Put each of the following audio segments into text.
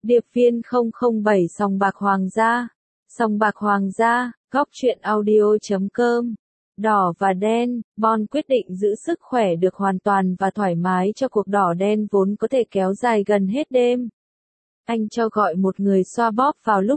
Điệp viên 007 Sòng bạc Hoàng gia. Sòng bạc Hoàng gia, góc truyện audio.com. Đỏ và đen, Bond quyết định giữ sức khỏe được hoàn toàn và thoải mái cho cuộc đỏ đen vốn có thể kéo dài gần hết đêm. Anh cho gọi một người xoa bóp vào lúc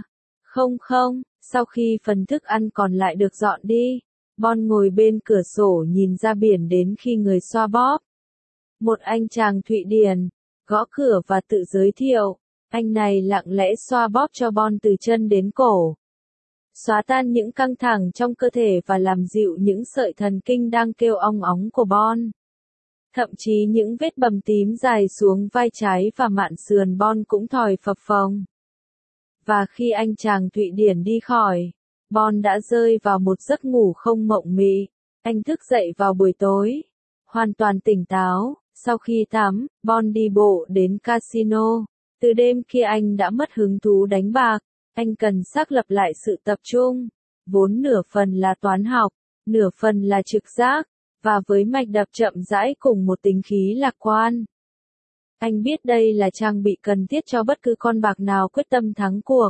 3:00, sau khi phần thức ăn còn lại được dọn đi. Bond ngồi bên cửa sổ nhìn ra biển đến khi người xoa bóp. Một anh chàng Thụy Điển, gõ cửa và tự giới thiệu. Anh này lặng lẽ xoa bóp cho Bond từ chân đến cổ. Xóa tan những căng thẳng trong cơ thể và làm dịu những sợi thần kinh đang kêu ong óng của Bond. Thậm chí những vết bầm tím dài xuống vai trái và mạn sườn Bond cũng thòi phập phồng. Và khi anh chàng Thụy Điển đi khỏi, Bond đã rơi vào một giấc ngủ không mộng mị. Anh thức dậy vào buổi tối, hoàn toàn tỉnh táo. Sau khi tắm, Bond đi bộ đến casino. Từ đêm kia anh đã mất hứng thú đánh bạc. Anh cần xác lập lại sự tập trung, vốn nửa phần là toán học, nửa phần là trực giác, và với mạch đập chậm rãi cùng một tính khí lạc quan. Anh biết đây là trang bị cần thiết cho bất cứ con bạc nào quyết tâm thắng cuộc.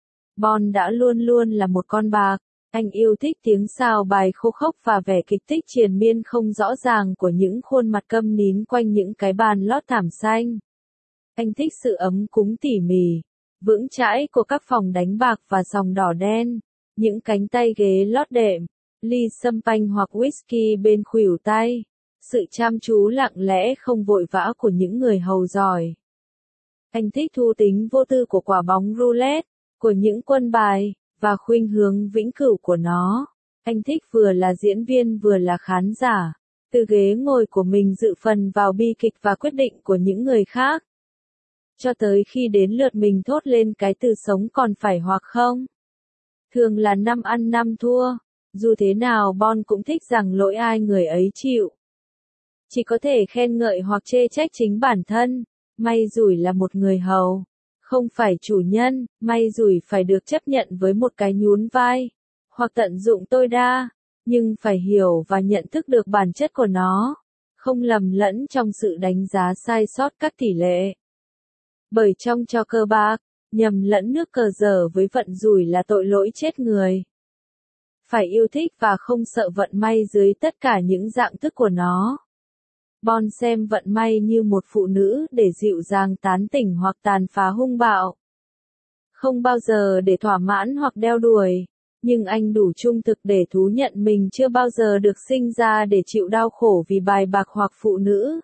Bond đã luôn luôn là một con bạc. Anh yêu thích tiếng sào bài khô khốc và vẻ kịch tích triền miên không rõ ràng của những khuôn mặt câm nín quanh những cái bàn lót thảm xanh. Anh thích sự ấm cúng tỉ mỉ, vững chãi của các phòng đánh bạc và sòng đỏ đen, những cánh tay ghế lót đệm, ly sâm panh hoặc whisky bên khuỷu tay, sự chăm chú lặng lẽ không vội vã của những người hầu giỏi. Anh thích thú tính vô tư của quả bóng roulette, của những quân bài, và khuynh hướng vĩnh cửu của nó. Anh thích vừa là diễn viên vừa là khán giả, từ ghế ngồi của mình dự phần vào bi kịch và quyết định của những người khác. Cho tới khi đến lượt mình thốt lên cái từ sống còn phải hoặc không. Thường là 5 ăn 5 thua, dù thế nào Bond cũng thích rằng lỗi ai người ấy chịu. Chỉ có thể khen ngợi hoặc chê trách chính bản thân, may rủi là một người hầu, không phải chủ nhân, may rủi phải được chấp nhận với một cái nhún vai, hoặc tận dụng tối đa, nhưng phải hiểu và nhận thức được bản chất của nó, không lầm lẫn trong sự đánh giá sai sót các tỷ lệ. Bởi trong trò cờ bạc, nhầm lẫn nước cờ dở với vận rủi là tội lỗi chết người. Phải yêu thích và không sợ vận may dưới tất cả những dạng thức của nó. Bond xem vận may như một phụ nữ để dịu dàng tán tỉnh hoặc tàn phá hung bạo. Không bao giờ để thỏa mãn hoặc đeo đuổi, nhưng anh đủ trung thực để thú nhận mình chưa bao giờ được sinh ra để chịu đau khổ vì bài bạc hoặc phụ nữ.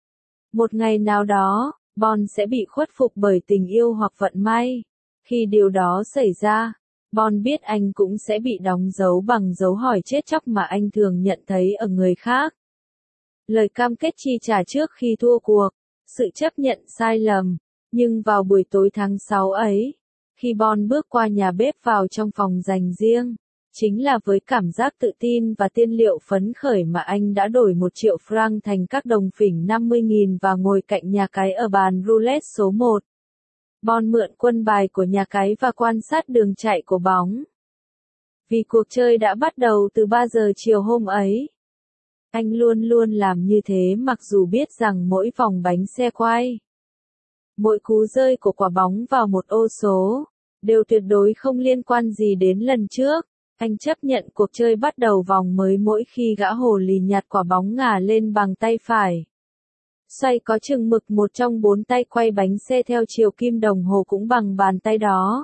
Một ngày nào đó, Bond sẽ bị khuất phục bởi tình yêu hoặc vận may. Khi điều đó xảy ra, Bond biết anh cũng sẽ bị đóng dấu bằng dấu hỏi chết chóc mà anh thường nhận thấy ở người khác. Lời cam kết chi trả trước khi thua cuộc, sự chấp nhận sai lầm. Nhưng vào buổi tối tháng 6 ấy, khi Bond bước qua nhà bếp vào trong phòng dành riêng, chính là với cảm giác tự tin và tiên liệu phấn khởi mà anh đã đổi 1 triệu franc thành các đồng phỉnh 50.000 và ngồi cạnh nhà cái ở bàn roulette số 1. Bond mượn quân bài của nhà cái và quan sát đường chạy của bóng. Vì cuộc chơi đã bắt đầu từ 3 giờ chiều hôm ấy. Anh luôn luôn làm như thế mặc dù biết rằng mỗi vòng bánh xe quay, mỗi cú rơi của quả bóng vào một ô số, đều tuyệt đối không liên quan gì đến lần trước. Anh chấp nhận cuộc chơi bắt đầu vòng mới mỗi khi gã hồ lì nhặt quả bóng ngả lên bằng tay phải. Xoay có chừng mực một trong 4 tay quay bánh xe theo chiều kim đồng hồ cũng bằng bàn tay đó.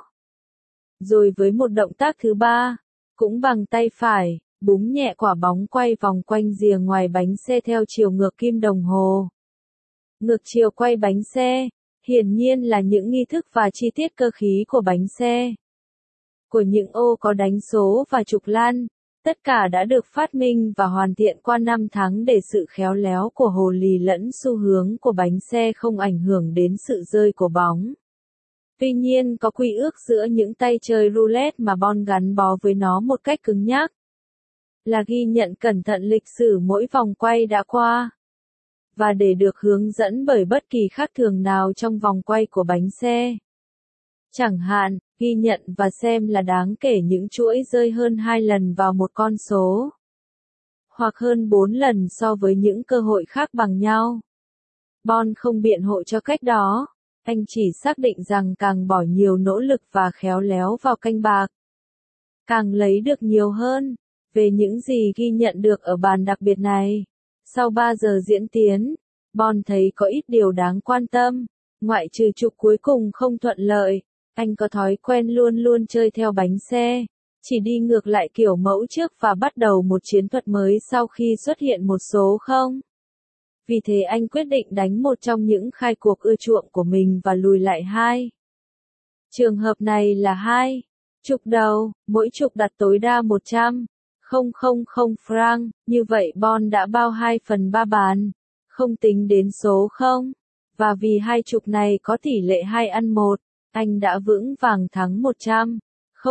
Rồi với một động tác thứ 3, cũng bằng tay phải, búng nhẹ quả bóng quay vòng quanh rìa ngoài bánh xe theo chiều ngược kim đồng hồ. Ngược chiều quay bánh xe, hiển nhiên là những nghi thức và chi tiết cơ khí của bánh xe. Của những ô có đánh số và trục lăn, tất cả đã được phát minh và hoàn thiện qua 5 tháng để sự khéo léo của hồ lì lẫn xu hướng của bánh xe không ảnh hưởng đến sự rơi của bóng. Tuy nhiên có quy ước giữa những tay chơi roulette mà Bond gắn bó với nó một cách cứng nhắc. Là ghi nhận cẩn thận lịch sử mỗi vòng quay đã qua. Và để được hướng dẫn bởi bất kỳ khác thường nào trong vòng quay của bánh xe. Chẳng hạn, ghi nhận và xem là đáng kể những chuỗi rơi hơn 2 lần vào một con số. Hoặc hơn 4 lần so với những cơ hội khác bằng nhau. Bond không biện hộ cho cách đó. Anh chỉ xác định rằng càng bỏ nhiều nỗ lực và khéo léo vào canh bạc, càng lấy được nhiều hơn. Về những gì ghi nhận được ở bàn đặc biệt này, sau 3 giờ diễn tiến, Bond thấy có ít điều đáng quan tâm, ngoại trừ trục cuối cùng không thuận lợi. Anh có thói quen luôn luôn chơi theo bánh xe, chỉ đi ngược lại kiểu mẫu trước và bắt đầu một chiến thuật mới sau khi xuất hiện một số không. Vì thế anh quyết định đánh một trong những khai cuộc ưa chuộng của mình và lùi lại 2. Trường hợp này là 2 trục đầu, mỗi trục đặt tối đa 100.000 franc, như vậy Bond đã bao 2/3 bàn, không tính đến số 0. Và vì hai trục này có tỷ lệ 2:1, anh đã vững vàng thắng 100.000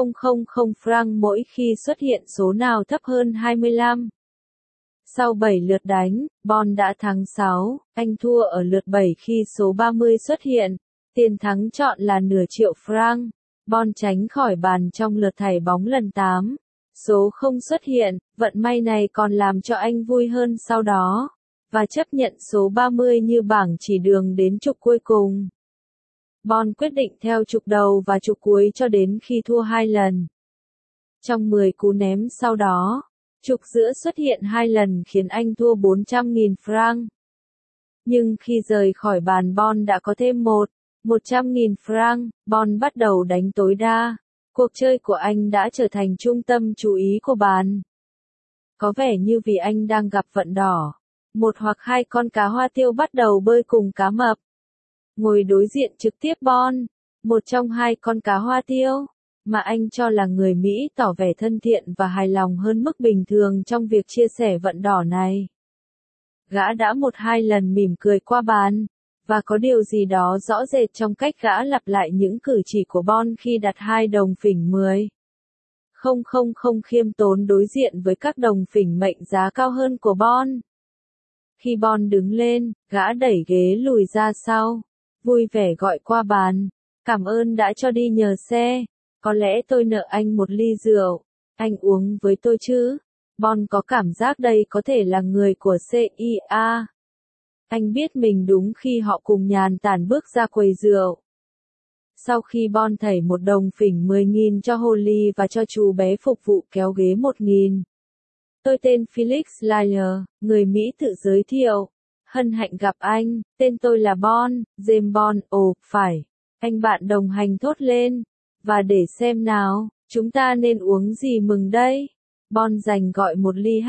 franc mỗi khi xuất hiện số nào thấp hơn 25. Sau 7 lượt đánh, Bond đã thắng 6, anh thua ở lượt 7 khi số 30 xuất hiện. Tiền thắng chọn là nửa triệu franc. Bond tránh khỏi bàn trong lượt thảy bóng lần 8. Số không xuất hiện, vận may này còn làm cho anh vui hơn sau đó, và chấp nhận số 30 như bảng chỉ đường đến trục cuối cùng. Bond quyết định theo trục đầu và trục cuối cho đến khi thua 2 lần. Trong 10 cú ném sau đó, trục giữa xuất hiện 2 lần khiến anh thua 400.000 franc. Nhưng khi rời khỏi bàn Bond đã có thêm 100.000 franc, Bond bắt đầu đánh tối đa. Cuộc chơi của anh đã trở thành trung tâm chú ý của bàn. Có vẻ như vì anh đang gặp vận đỏ, 1 hoặc 2 con cá hoa tiêu bắt đầu bơi cùng cá mập. Ngồi đối diện trực tiếp Bond, một trong 2 con cá hoa tiêu, mà anh cho là người Mỹ tỏ vẻ thân thiện và hài lòng hơn mức bình thường trong việc chia sẻ vận đỏ này. Gã đã 1-2 lần mỉm cười qua bàn, và có điều gì đó rõ rệt trong cách gã lặp lại những cử chỉ của Bond khi đặt 2 đồng phỉnh 10.000 khiêm tốn đối diện với các đồng phỉnh mệnh giá cao hơn của Bond. Khi Bond đứng lên, gã đẩy ghế lùi ra sau, vui vẻ gọi qua bàn, cảm ơn đã cho đi nhờ xe, có lẽ tôi nợ anh một ly rượu, anh uống với tôi chứ? Bond có cảm giác đây có thể là người của CIA. Anh biết mình đúng khi họ cùng nhàn tản bước ra quầy rượu. Sau khi Bond thảy 1 đồng phỉnh 10.000 cho Holly và cho chú bé phục vụ kéo ghế 1.000. Tôi tên Felix Leiter, người Mỹ tự giới thiệu. Hân hạnh gặp anh, tên tôi là Bond, James Bond. Ồ, phải. Anh bạn đồng hành thốt lên. Và để xem nào, chúng ta nên uống gì mừng đây? Bond dành gọi một ly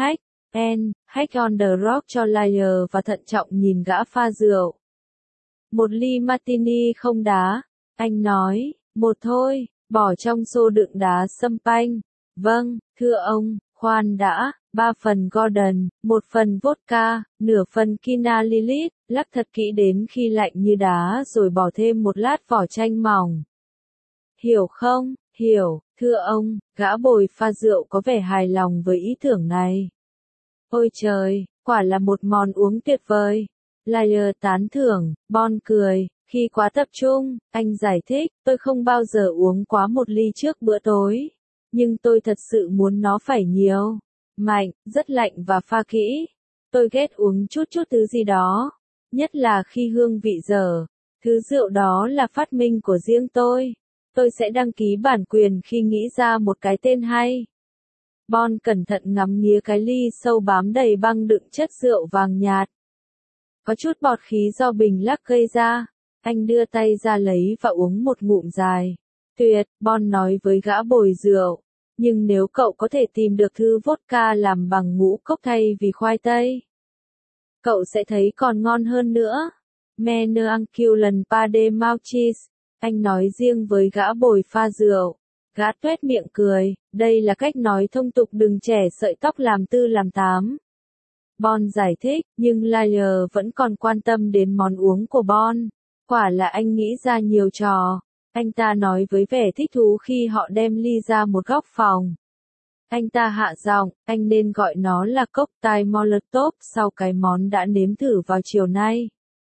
Hack on the Rock cho Leiter và thận trọng nhìn gã pha rượu. Một ly martini không đá, anh nói, một thôi, bỏ trong xô đựng đá champagne. Vâng, thưa ông, khoan đã, 3 phần Gordon, 1 phần vodka, nửa phần Kina Lilith, lắc thật kỹ đến khi lạnh như đá rồi bỏ thêm một lát vỏ chanh mỏng. Hiểu không? Hiểu, thưa ông, gã bồi pha rượu có vẻ hài lòng với ý tưởng này. Ôi trời, quả là một món uống tuyệt vời. Leiter tán thưởng, Bond cười, khi quá tập trung, anh giải thích, tôi không bao giờ uống quá 1 ly trước bữa tối. Nhưng tôi thật sự muốn nó phải nhiều, mạnh, rất lạnh và pha kỹ. Tôi ghét uống chút thứ gì đó, nhất là khi hương vị dở. Thứ rượu đó là phát minh của riêng tôi. Tôi sẽ đăng ký bản quyền khi nghĩ ra một cái tên hay. Bond cẩn thận ngắm nghía cái ly sâu bám đầy băng đựng chất rượu vàng nhạt. Có chút bọt khí do bình lắc gây ra. Anh đưa tay ra lấy và uống một ngụm dài. Tuyệt, Bond nói với gã bồi rượu. Nhưng nếu cậu có thể tìm được thứ vodka làm bằng ngũ cốc thay vì khoai tây, cậu sẽ thấy còn ngon hơn nữa. Mene Anculan Pade Mauchis, anh nói riêng với gã bồi pha rượu. Gã tuét miệng cười, đây là cách nói thông tục đừng trẻ sợi tóc làm 4 làm 8. Bond giải thích, nhưng Leiter vẫn còn quan tâm đến món uống của Bond. Quả là anh nghĩ ra nhiều trò. Anh ta nói với vẻ thích thú khi họ đem ly ra một góc phòng. Anh ta hạ giọng, anh nên gọi nó là cocktail Molotov sau cái món đã nếm thử vào chiều nay.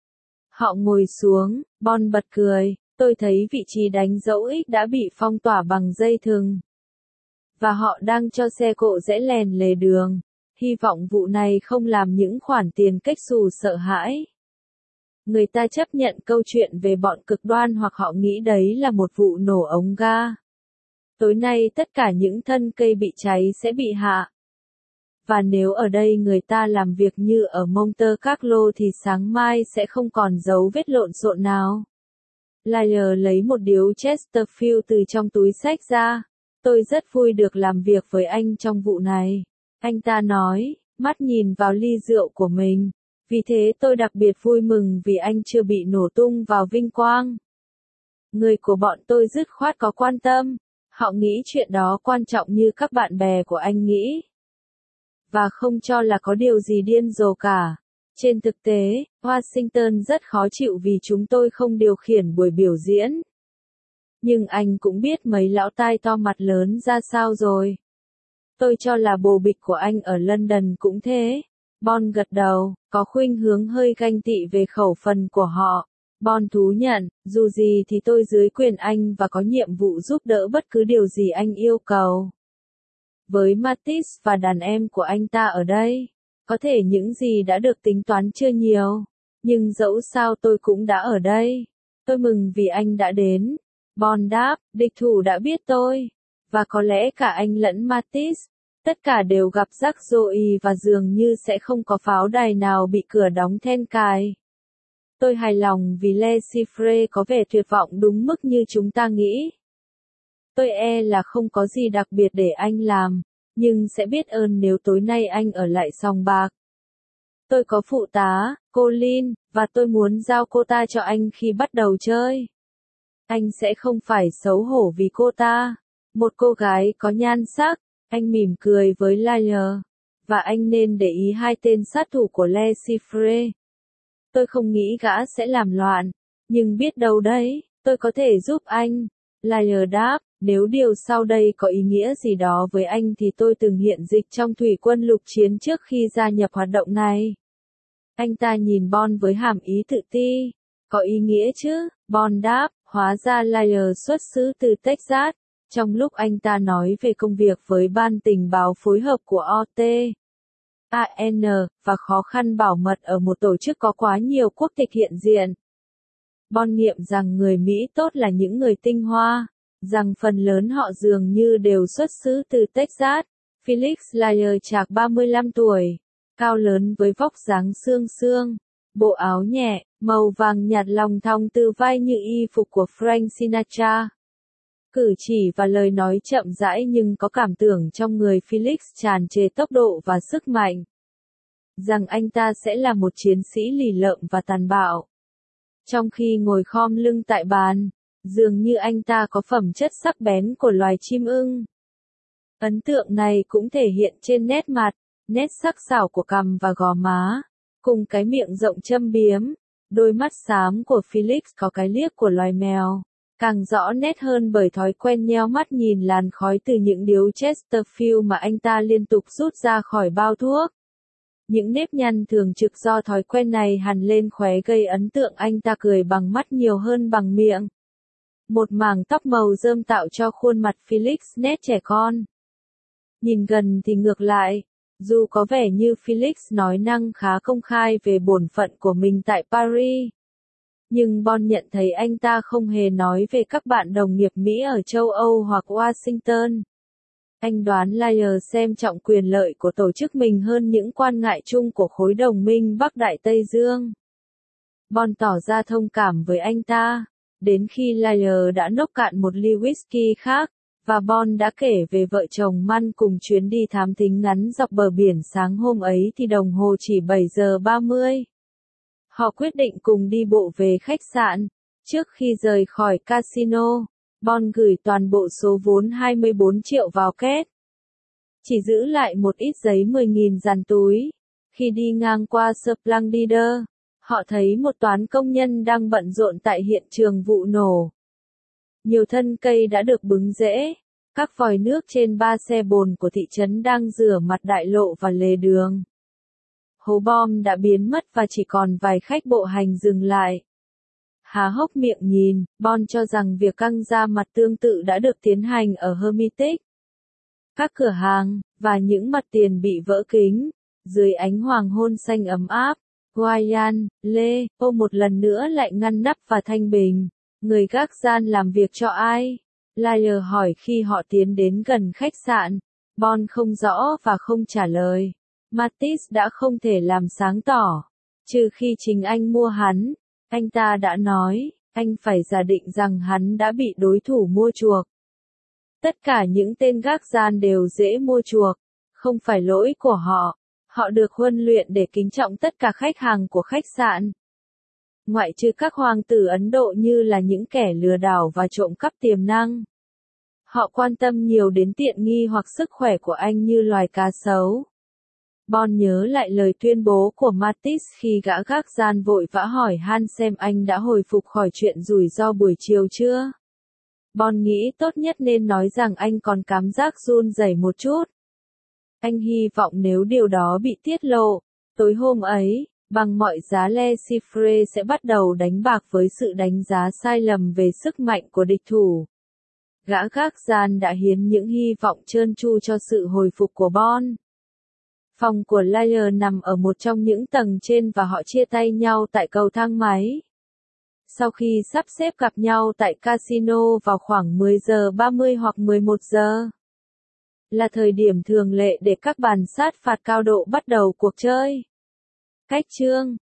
Họ ngồi xuống, Bond bật cười, tôi thấy vị trí đánh dấu X đã bị phong tỏa bằng dây thừng. Và họ đang cho xe cộ rẽ lèn lề đường. Hy vọng vụ này không làm những khoản tiền cách xù sợ hãi. Người ta chấp nhận câu chuyện về bọn cực đoan hoặc họ nghĩ đấy là một vụ nổ ống ga. Tối nay tất cả những thân cây bị cháy sẽ bị hạ. Và nếu ở đây người ta làm việc như ở Monte Carlo thì sáng mai sẽ không còn dấu vết lộn xộn nào. Lyle lấy một điếu Chesterfield từ trong túi xách ra. Tôi rất vui được làm việc với anh trong vụ này. Anh ta nói, mắt nhìn vào ly rượu của mình. Vì thế tôi đặc biệt vui mừng vì anh chưa bị nổ tung vào vinh quang. Người của bọn tôi dứt khoát có quan tâm. Họ nghĩ chuyện đó quan trọng như các bạn bè của anh nghĩ. Và không cho là có điều gì điên rồ cả. Trên thực tế, Washington rất khó chịu vì chúng tôi không điều khiển buổi biểu diễn. Nhưng anh cũng biết mấy lão tai to mặt lớn ra sao rồi. Tôi cho là bồ bịch của anh ở London cũng thế. Bon gật đầu, có khuynh hướng hơi ganh tị về khẩu phần của họ. Bon thú nhận, dù gì thì tôi dưới quyền anh và có nhiệm vụ giúp đỡ bất cứ điều gì anh yêu cầu. Với Mattis và đàn em của anh ta ở đây, có thể những gì đã được tính toán chưa nhiều, nhưng dẫu sao tôi cũng đã ở đây. Tôi mừng vì anh đã đến. Bon đáp, địch thủ đã biết tôi, và có lẽ cả anh lẫn Mattis, tất cả đều gặp rắc rối và dường như sẽ không có pháo đài nào bị cửa đóng then cài. Tôi hài lòng vì Le Chiffre có vẻ tuyệt vọng đúng mức như chúng ta nghĩ. Tôi e là không có gì đặc biệt để anh làm, nhưng sẽ biết ơn nếu tối nay anh ở lại sòng bạc. Tôi có phụ tá, Colin, và tôi muốn giao cô ta cho anh khi bắt đầu chơi. Anh sẽ không phải xấu hổ vì cô ta. Một cô gái có nhan sắc, anh mỉm cười với Lyle. Và anh nên để ý hai tên sát thủ của Le Chiffre. Tôi không nghĩ gã sẽ làm loạn, nhưng biết đâu đấy, tôi có thể giúp anh. Lyle đáp, nếu điều sau đây có ý nghĩa gì đó với anh thì tôi từng hiện dịch trong thủy quân lục chiến trước khi gia nhập hoạt động này. Anh ta nhìn Bon với hàm ý tự ti. Có ý nghĩa chứ? Bon đáp, hóa ra Lyle xuất xứ từ Texas. Trong lúc anh ta nói về công việc với ban tình báo phối hợp của OTAN, và khó khăn bảo mật ở một tổ chức có quá nhiều quốc tịch hiện diện. Bon nghiệm rằng người Mỹ tốt là những người tinh hoa, rằng phần lớn họ dường như đều xuất xứ từ Texas. Felix Lyle chạc 35 tuổi, cao lớn với vóc dáng xương xương, bộ áo nhẹ, màu vàng nhạt lòng thòng từ vai như y phục của Frank Sinatra. Cử chỉ và lời nói chậm rãi nhưng có cảm tưởng trong người Felix tràn trề tốc độ và sức mạnh. Rằng anh ta sẽ là một chiến sĩ lì lợm và tàn bạo. Trong khi ngồi khom lưng tại bàn, dường như anh ta có phẩm chất sắc bén của loài chim ưng. Ấn tượng này cũng thể hiện trên nét mặt, nét sắc sảo của cằm và gò má, cùng cái miệng rộng châm biếm. Đôi mắt xám của Felix có cái liếc của loài mèo, càng rõ nét hơn bởi thói quen nheo mắt nhìn làn khói từ những điếu Chesterfield mà anh ta liên tục rút ra khỏi bao thuốc. Những nếp nhăn thường trực do thói quen này hằn lên khóe gây ấn tượng anh ta cười bằng mắt nhiều hơn bằng miệng. Một mảng tóc màu rơm tạo cho khuôn mặt Felix nét trẻ con. Nhìn gần thì ngược lại, dù có vẻ như Felix nói năng khá công khai về bổn phận của mình tại Paris. Nhưng Bon nhận thấy anh ta không hề nói về các bạn đồng nghiệp Mỹ ở châu Âu hoặc Washington. Anh đoán Lyle xem trọng quyền lợi của tổ chức mình hơn những quan ngại chung của khối đồng minh Bắc Đại Tây Dương. Bon tỏ ra thông cảm với anh ta, đến khi Lyle đã nốc cạn một ly whisky khác, và Bon đã kể về vợ chồng Mann cùng chuyến đi thám thính ngắn dọc bờ biển sáng hôm ấy thì đồng hồ chỉ 7 giờ 30. Họ quyết định cùng đi bộ về khách sạn. Trước khi rời khỏi casino, Bon gửi toàn bộ số vốn 24 triệu vào két. Chỉ giữ lại một ít giấy 10.000 dàn túi. Khi đi ngang qua Splendide, họ thấy một toán công nhân đang bận rộn tại hiện trường vụ nổ. Nhiều thân cây đã được bứng rễ. Các vòi nước trên 3 xe bồn của thị trấn đang rửa mặt đại lộ và lề đường. Hố bom đã biến mất và chỉ còn vài khách bộ hành dừng lại. Há hốc miệng nhìn, Bon cho rằng việc căng da mặt tương tự đã được tiến hành ở Hermitage. Các cửa hàng, và những mặt tiền bị vỡ kính, dưới ánh hoàng hôn xanh ấm áp, Ryan, Lê, ô một lần nữa lại ngăn nắp và thanh bình. Người gác gian làm việc cho ai? Lyle hỏi khi họ tiến đến gần khách sạn. Bon không rõ và không trả lời. Mattis đã không thể làm sáng tỏ. Trừ khi chính anh mua hắn. Anh ta đã nói, anh phải giả định rằng hắn đã bị đối thủ mua chuộc. Tất cả những tên gác gian đều dễ mua chuộc. Không phải lỗi của họ. Họ được huấn luyện để kính trọng tất cả khách hàng của khách sạn. Ngoại trừ các hoàng tử Ấn Độ như là những kẻ lừa đảo và trộm cắp tiềm năng. Họ quan tâm nhiều đến tiện nghi hoặc sức khỏe của anh như loài cá sấu. Bon nhớ lại lời tuyên bố của Mattis khi gã gác gian vội vã hỏi han xem anh đã hồi phục khỏi chuyện rủi ro buổi chiều chưa. Bon nghĩ tốt nhất nên nói rằng anh còn cảm giác run rẩy một chút. Anh hy vọng nếu điều đó bị tiết lộ, tối hôm ấy, bằng mọi giá Le Chiffre sẽ bắt đầu đánh bạc với sự đánh giá sai lầm về sức mạnh của địch thủ. Gã gác gian đã hiến những hy vọng trơn tru cho sự hồi phục của Bon. Phòng của Lyle nằm ở một trong những tầng trên và họ chia tay nhau tại cầu thang máy. Sau khi sắp xếp gặp nhau tại casino vào khoảng 10 giờ 30 hoặc 11 giờ. Là thời điểm thường lệ để các bàn sát phạt cao độ bắt đầu cuộc chơi. Cách chương